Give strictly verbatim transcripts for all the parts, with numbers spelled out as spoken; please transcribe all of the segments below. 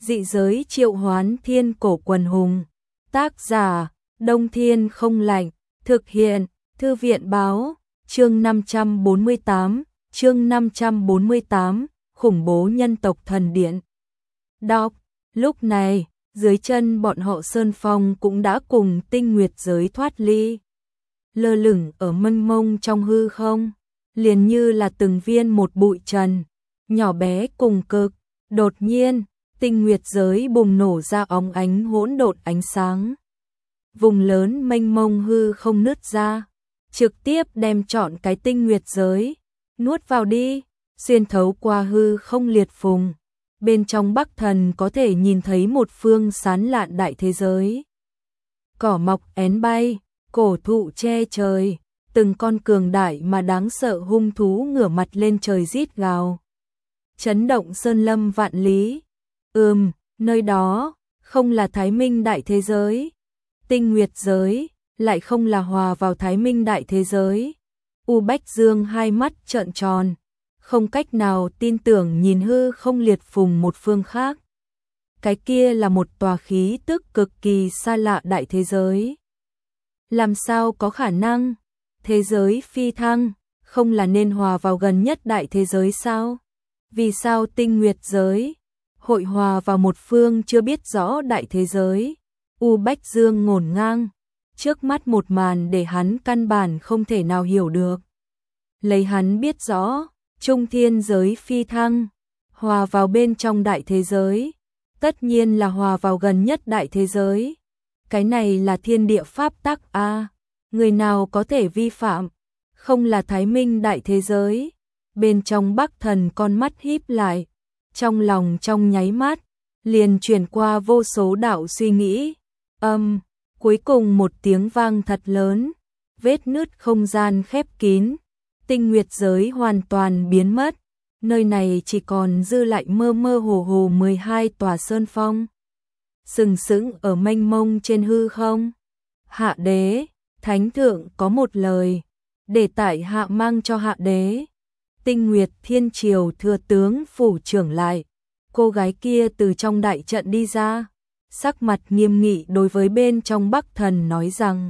Dị giới triệu hoán thiên cổ quần hùng. Tác giả, Đông Thiên không lạnh. Thực hiện, Thư viện báo, chương năm trăm bốn mươi tám, chương năm trăm bốn mươi tám, khủng bố nhân tộc thần điện. Đọc, lúc này, dưới chân bọn họ Sơn Phong cũng đã cùng tinh nguyệt giới thoát ly. Lơ lửng ở mênh mông trong hư không, liền như là từng viên một bụi trần, nhỏ bé cùng cực. Đột nhiên, tinh nguyệt giới bùng nổ ra óng ánh hỗn độn ánh sáng. Vùng lớn mênh mông hư không nứt ra, trực tiếp đem trọn cái tinh nguyệt giới nuốt vào đi, xuyên thấu qua hư không liệt phùng. Bên trong Bắc Thần có thể nhìn thấy một phương sán lạn đại thế giới. Cỏ mọc én bay, cổ thụ che trời, từng con cường đại mà đáng sợ hung thú ngửa mặt lên trời rít gào. Chấn động sơn lâm vạn lý. Ừm, nơi đó không là Thái Minh đại thế giới. Tinh nguyệt giới lại không là hòa vào Thái Minh đại thế giới. U Bách Dương hai mắt trợn tròn, không cách nào tin tưởng nhìn hư không liệt phùng một phương khác. Cái kia là một tòa khí tức cực kỳ xa lạ đại thế giới. Làm sao có khả năng? Thế giới phi thăng không là nên hòa vào gần nhất đại thế giới sao? Vì sao tinh nguyệt giới hội hòa vào một phương chưa biết rõ đại thế giới? U Bách Dương ngổn ngang, trước mắt một màn để hắn căn bản không thể nào hiểu được. Lấy hắn biết rõ, trung thiên giới phi thăng, hòa vào bên trong đại thế giới, tất nhiên là hòa vào gần nhất đại thế giới. Cái này là thiên địa pháp tắc a, à, người nào có thể vi phạm? Không là Thái Minh đại thế giới. Bên trong Bắc Thần con mắt híp lại, trong lòng trong nháy mắt liền truyền qua vô số đạo suy nghĩ. Âm, cuối cùng một tiếng vang thật lớn, vết nứt không gian khép kín, tinh nguyệt giới hoàn toàn biến mất, nơi này chỉ còn dư lại mơ mơ hồ hồ mười hai tòa sơn phong, sừng sững ở mênh mông trên hư không. Hạ đế, thánh thượng có một lời, để tại hạ mang cho hạ đế. Tinh Nguyệt Thiên Triều thừa tướng phủ trưởng lại, cô gái kia từ trong đại trận đi ra, sắc mặt nghiêm nghị đối với bên trong Bắc Thần nói rằng.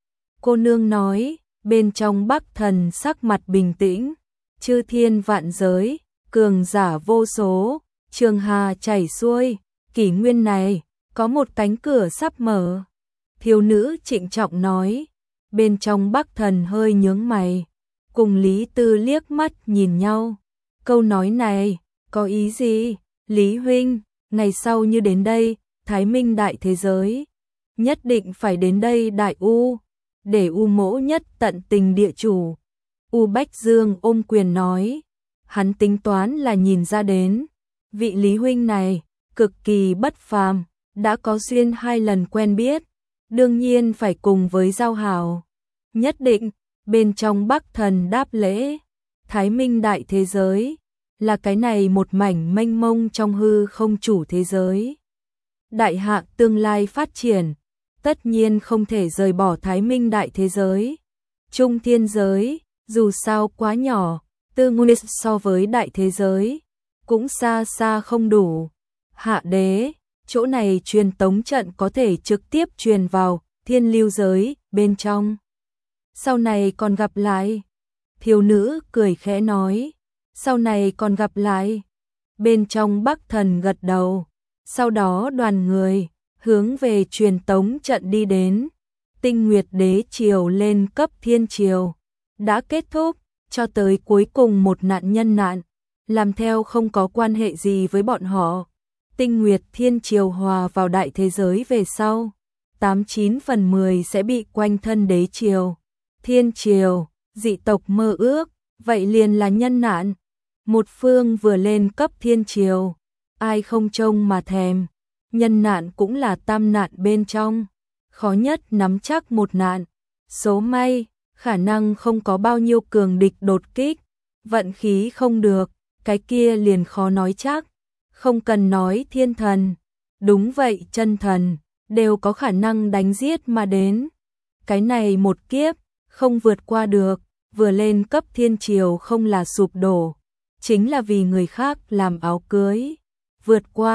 Cô nương nói, bên trong Bắc Thần sắc mặt bình tĩnh, chư thiên vạn giới, cường giả vô số, trường hà chảy xuôi, kỷ nguyên này, có một cánh cửa sắp mở. Thiếu nữ trịnh trọng nói, bên trong Bắc Thần hơi nhướng mày, cùng Lý Tư liếc mắt nhìn nhau. Câu nói này, có ý gì? Lý huynh, ngày sau như đến đây, Thái Minh đại thế giới, nhất định phải đến đây đại U, để U mỗ nhất tận tình địa chủ. U Bách Dương ôm quyền nói, hắn tính toán là nhìn ra đến, vị Lý huynh này, cực kỳ bất phàm, đã có duyên hai lần quen biết, đương nhiên phải cùng với giao hảo. Nhất định, bên trong Bắc Thần đáp lễ, Thái Minh đại thế giới, là cái này một mảnh mênh mông trong hư không chủ thế giới. Đại hạ tương lai phát triển, tất nhiên không thể rời bỏ Thái Minh đại thế giới. Trung thiên giới, dù sao quá nhỏ, tư nguyên so với đại thế giới, cũng xa xa không đủ. Hạ đế, chỗ này truyền tống trận có thể trực tiếp truyền vào thiên lưu giới bên trong. Sau này còn gặp lại. Thiếu nữ cười khẽ nói, sau này còn gặp lại. Bên trong Bắc Thần gật đầu. Sau đó đoàn người hướng về truyền tống trận đi đến. Tinh Nguyệt Đế triều lên cấp thiên triều đã kết thúc, cho tới cuối cùng một nạn nhân nạn, làm theo không có quan hệ gì với bọn họ. Tinh Nguyệt Thiên Triều hòa vào đại thế giới về sau, tám chín phần mười sẽ bị quanh thân đế triều, thiên triều, dị tộc mơ ước, vậy liền là nhân nạn. Một phương vừa lên cấp thiên triều, ai không trông mà thèm, nhân nạn cũng là tam nạn bên trong, khó nhất nắm chắc một nạn. Số may, khả năng không có bao nhiêu cường địch đột kích, vận khí không được, cái kia liền khó nói chắc. Không cần nói thiên thần, đúng vậy chân thần, đều có khả năng đánh giết mà đến. Cái này một kiếp, không vượt qua được, vừa lên cấp thiên triều không là sụp đổ, chính là vì người khác làm áo cưới. Vượt qua,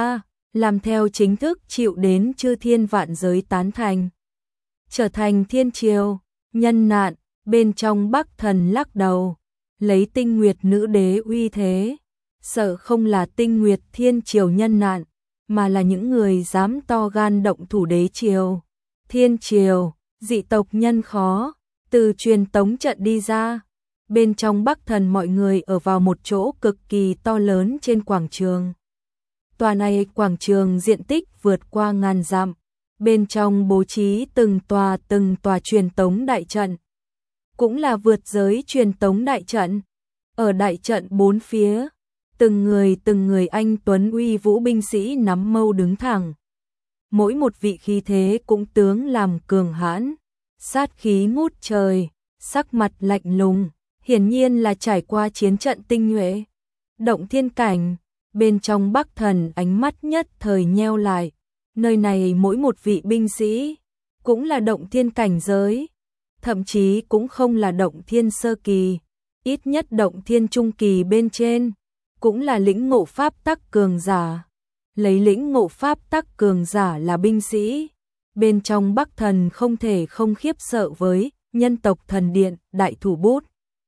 làm theo chính thức chịu đến chư thiên vạn giới tán thành. Trở thành thiên triều, nhân nạn, bên trong Bắc Thần lắc đầu, lấy Tinh Nguyệt nữ đế uy thế, sợ không là Tinh Nguyệt thiên triều nhân nạn, mà là những người dám to gan động thủ đế triều. Thiên triều, dị tộc nhân khó, từ truyền tống trận đi ra. Bên trong Bắc Thần mọi người ở vào một chỗ cực kỳ to lớn trên quảng trường. Tòa này quảng trường diện tích vượt qua ngàn dặm, bên trong bố trí từng tòa từng tòa truyền tống đại trận. Cũng là vượt giới truyền tống đại trận. Ở đại trận bốn phía, từng người từng người anh tuấn uy vũ binh sĩ nắm mâu đứng thẳng. Mỗi một vị khí thế cũng tướng làm cường hãn, sát khí ngút trời, sắc mặt lạnh lùng, hiển nhiên là trải qua chiến trận tinh nhuệ. Động thiên cảnh, bên trong Bắc Thần ánh mắt nhất thời nheo lại, nơi này mỗi một vị binh sĩ cũng là động thiên cảnh giới, thậm chí cũng không là động thiên sơ kỳ, ít nhất động thiên trung kỳ bên trên, cũng là lĩnh ngộ pháp tắc cường giả. Lấy lĩnh ngộ pháp tắc cường giả là binh sĩ, bên trong Bắc Thần không thể không khiếp sợ với nhân tộc thần điện đại thủ bút.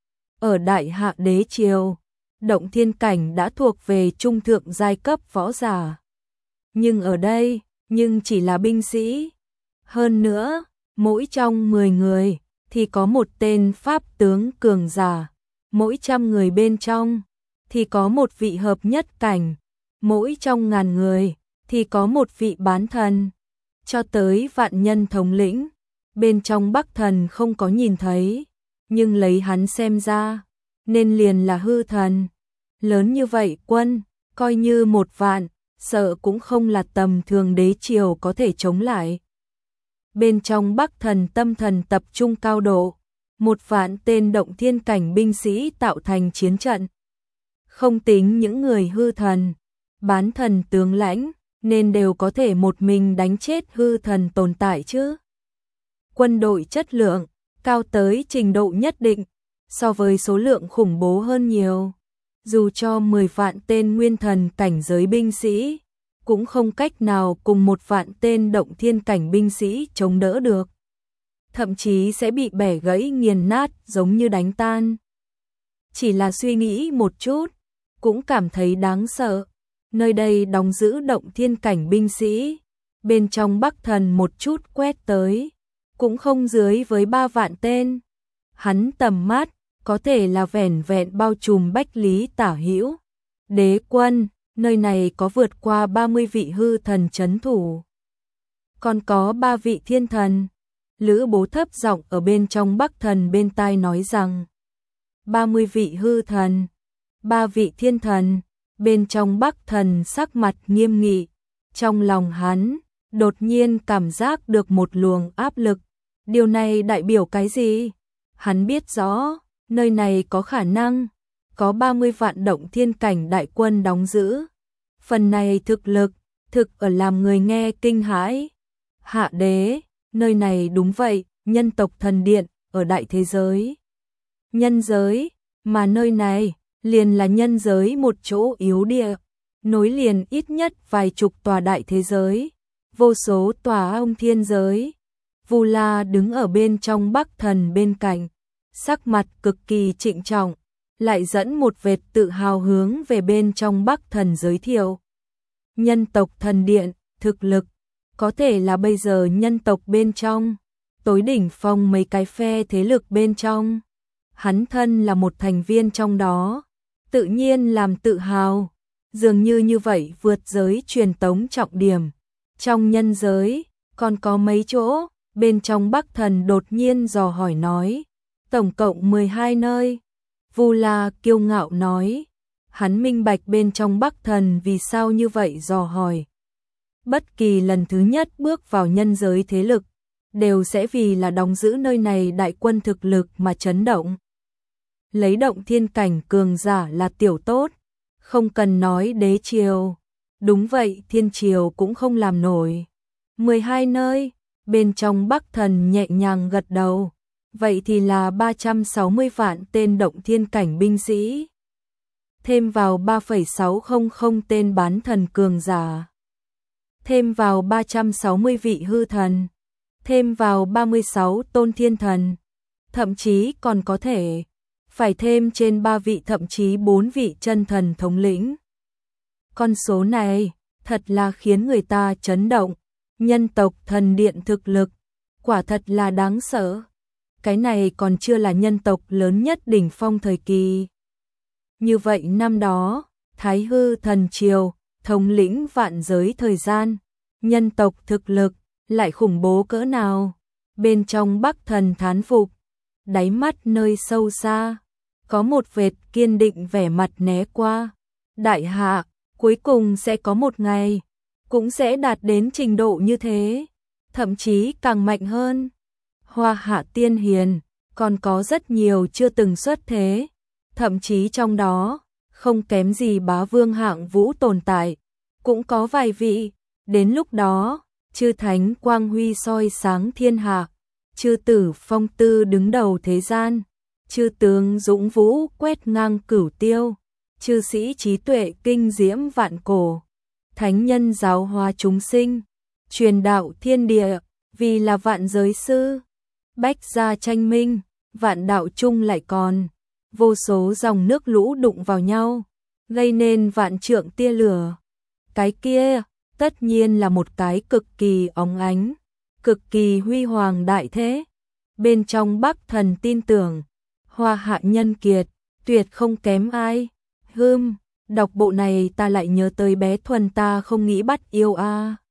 Ở đại hạ đế triều, động thiên cảnh đã thuộc về trung thượng giai cấp võ giả. Nhưng ở đây, nhưng chỉ là binh sĩ. Hơn nữa, mỗi trong mười người thì có một tên pháp tướng cường giả, mỗi trăm người bên trong thì có một vị hợp nhất cảnh, mỗi trong ngàn người thì có một vị bán thần, cho tới vạn nhân thống lĩnh. Bên trong Bắc Thần không có nhìn thấy, nhưng lấy hắn xem ra, nên liền là hư thần. Lớn như vậy quân, coi như một vạn, sợ cũng không là tầm thường đế triều có thể chống lại. Bên trong Bắc Thần tâm thần tập trung cao độ, một vạn tên động thiên cảnh binh sĩ tạo thành chiến trận. Không tính những người hư thần, bán thần tướng lãnh, nên đều có thể một mình đánh chết hư thần tồn tại chứ. Quân đội chất lượng, cao tới trình độ nhất định, so với số lượng khủng bố hơn nhiều. Dù cho mười vạn tên nguyên thần cảnh giới binh sĩ, cũng không cách nào cùng một vạn tên động thiên cảnh binh sĩ chống đỡ được. Thậm chí sẽ bị bẻ gãy nghiền nát giống như đánh tan. Chỉ là suy nghĩ một chút, cũng cảm thấy đáng sợ. Nơi đây đóng giữ động thiên cảnh binh sĩ, bên trong Bắc Thần một chút quét tới, cũng không dưới với ba vạn tên. Hắn tầm mắt, có thể là vẻn vẹn bao trùm Bách Lý tả hữu. Đế quân, nơi này có vượt qua ba mươi vị hư thần trấn thủ. Còn có ba vị thiên thần. Lữ Bố thấp giọng ở bên trong Bắc Thần bên tai nói rằng, ba mươi vị hư thần, ba vị thiên thần. Bên trong Bắc Thần sắc mặt nghiêm nghị, trong lòng hắn đột nhiên cảm giác được một luồng áp lực. Điều này đại biểu cái gì? Hắn biết rõ, nơi này có khả năng có ba mươi vạn động thiên cảnh đại quân đóng giữ. Phần này thực lực, thực ở làm người nghe kinh hãi. Hạ đế, nơi này đúng vậy, nhân tộc thần điện ở đại thế giới. Nhân giới, mà nơi này liền là nhân giới một chỗ yếu địa, nối liền ít nhất vài chục tòa đại thế giới, vô số tòa ông thiên giới. Vu La đứng ở bên trong Bắc Thần bên cạnh, sắc mặt cực kỳ trịnh trọng, lại dẫn một vệt tự hào hướng về bên trong Bắc Thần giới thiệu. Nhân tộc thần điện, thực lực, có thể là bây giờ nhân tộc bên trong, tối đỉnh phong mấy cái phe thế lực bên trong. Hắn thân là một thành viên trong đó, tự nhiên làm tự hào, dường như như vậy vượt giới truyền tống trọng điểm. Trong nhân giới, còn có mấy chỗ, bên trong Bắc Thần đột nhiên dò hỏi nói, tổng cộng mười hai nơi. Vu La kiêu ngạo nói, hắn minh bạch bên trong Bắc Thần vì sao như vậy dò hỏi. Bất kỳ lần thứ nhất bước vào nhân giới thế lực, đều sẽ vì là đóng giữ nơi này đại quân thực lực mà chấn động. Lấy động thiên cảnh cường giả là tiểu tốt, không cần nói đế triều. Đúng vậy, thiên triều cũng không làm nổi. mười hai nơi, bên trong Bắc Thần nhẹ nhàng gật đầu. Vậy thì là ba trăm sáu mươi vạn tên động thiên cảnh binh sĩ. Thêm vào ba phẩy sáu không không tên bán thần cường giả. thêm vào ba trăm sáu mươi vị hư thần, thêm vào ba mươi sáu tôn thiên thần, thậm chí còn có thể phải thêm trên ba vị thậm chí bốn vị chân thần thống lĩnh. Con số này thật là khiến người ta chấn động, nhân tộc thần điện thực lực quả thật là đáng sợ. Cái này còn chưa là nhân tộc lớn nhất đỉnh phong thời kỳ. Như vậy năm đó, Thái Hư thần triều thống lĩnh vạn giới thời gian, nhân tộc thực lực lại khủng bố cỡ nào? Bên trong Bắc Thần thán phục, đáy mắt nơi sâu xa có một vệt kiên định vẻ mặt né qua. Đại hạ, cuối cùng sẽ có một ngày cũng sẽ đạt đến trình độ như thế, thậm chí càng mạnh hơn. Hoa Hạ tiên hiền còn có rất nhiều chưa từng xuất thế, thậm chí trong đó không kém gì bá vương hạng vũ tồn tại, cũng có vài vị. Đến lúc đó, chư thánh quang huy soi sáng thiên hạ, chư tử phong tư đứng đầu thế gian, chư tướng dũng vũ quét ngang cửu tiêu, chư sĩ trí tuệ kinh diễm vạn cổ, thánh nhân giáo hóa chúng sinh, truyền đạo thiên địa, vì là vạn giới sư. Bách gia tranh minh, vạn đạo chung lại còn, vô số dòng nước lũ đụng vào nhau, gây nên vạn trượng tia lửa. Cái kia, tất nhiên là một cái cực kỳ óng ánh, cực kỳ huy hoàng đại thế. Bên trong Bắc Thần tin tưởng, Hoa Hạ nhân kiệt, tuyệt không kém ai. Hưm, đọc bộ này ta lại nhớ tới bé Thuần ta không nghĩ bắt yêu a. À.